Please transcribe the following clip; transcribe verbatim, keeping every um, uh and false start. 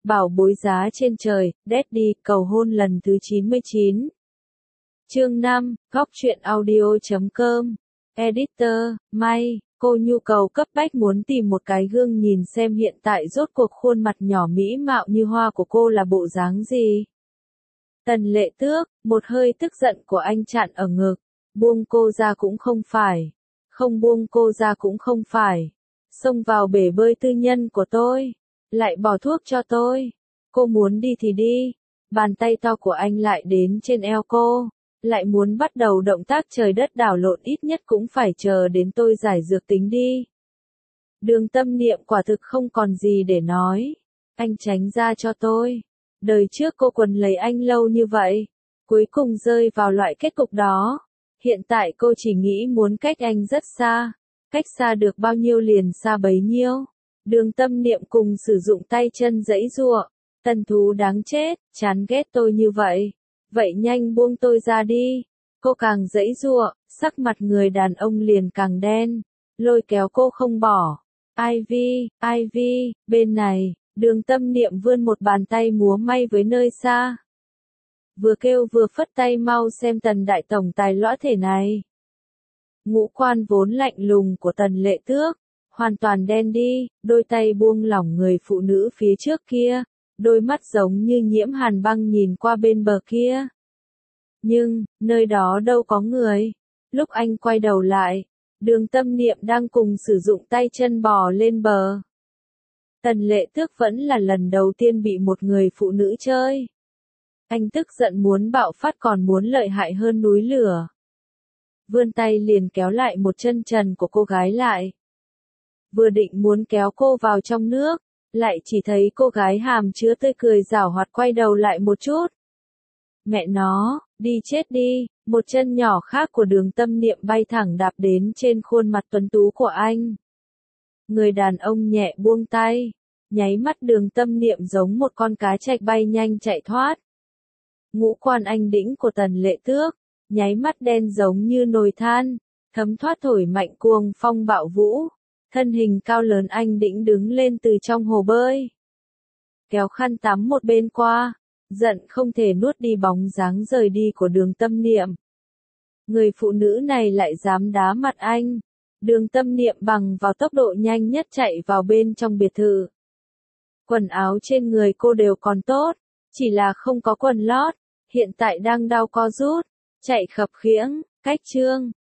Bảo bối giá trên trời, Daddy, cầu hôn lần thứ chín mươi chín. Chương năm, góc truyện audio.com. Editor, May, cô nhu cầu cấp bách muốn tìm một cái gương nhìn xem hiện tại rốt cuộc khuôn mặt nhỏ mỹ mạo như hoa của cô là bộ dáng gì. Tần Lệ Tước, một hơi tức giận của anh chặn ở ngực, buông cô ra cũng không phải, không buông cô ra cũng không phải, xông vào bể bơi tư nhân của tôi, lại bỏ thuốc cho tôi, cô muốn đi thì đi, bàn tay to của anh lại đến trên eo cô, lại muốn bắt đầu động tác trời đất đảo lộn ít nhất cũng phải chờ đến tôi giải dược tính đi. Đường Tâm Niệm quả thực không còn gì để nói, anh tránh ra cho tôi, đời trước cô quấn lấy anh lâu như vậy, cuối cùng rơi vào loại kết cục đó, hiện tại cô chỉ nghĩ muốn cách anh rất xa, cách xa được bao nhiêu liền xa bấy nhiêu. Đường Tâm Niệm cùng sử dụng tay chân giãy giụa, tần thú đáng chết, chán ghét tôi như vậy, vậy nhanh buông tôi ra đi. Cô càng giãy giụa, sắc mặt người đàn ông liền càng đen, lôi kéo cô không bỏ. Ivy, Ivy, bên này, Đường Tâm Niệm vươn một bàn tay múa may với nơi xa. Vừa kêu vừa phất tay mau xem Tần đại tổng tài lõa thể này. Ngũ quan vốn lạnh lùng của Tần Lệ Tước hoàn toàn đen đi, đôi tay buông lỏng người phụ nữ phía trước kia, đôi mắt giống như nhiễm hàn băng nhìn qua bên bờ kia. Nhưng, nơi đó đâu có người. Lúc anh quay đầu lại, Đường Tâm Niệm đang cùng sử dụng tay chân bò lên bờ. Tần Lệ Tước vẫn là lần đầu tiên bị một người phụ nữ chơi. Anh tức giận muốn bạo phát còn muốn lợi hại hơn núi lửa. Vươn tay liền kéo lại một chân trần của cô gái lại. Vừa định muốn kéo cô vào trong nước, lại chỉ thấy cô gái hàm chứa tươi cười giảo hoạt quay đầu lại một chút. Mẹ nó, đi chết đi, một chân nhỏ khác của Đường Tâm Niệm bay thẳng đạp đến trên khuôn mặt tuấn tú của anh. Người đàn ông nhẹ buông tay, nháy mắt Đường Tâm Niệm giống một con cá trạch bay nhanh chạy thoát. Ngũ quan anh đĩnh của Tần Lệ Tước, nháy mắt đen giống như nồi than, thấm thoát thổi mạnh cuồng phong bạo vũ. Thân hình cao lớn anh đĩnh đứng lên từ trong hồ bơi. Kéo khăn tắm một bên qua, giận không thể nuốt đi bóng dáng rời đi của Đường Tâm Niệm. Người phụ nữ này lại dám đá mặt anh. Đường Tâm Niệm bằng vào tốc độ nhanh nhất chạy vào bên trong biệt thự. Quần áo trên người cô đều còn tốt, chỉ là không có quần lót, hiện tại đang đau co rút, chạy khập khiễng, cách chương.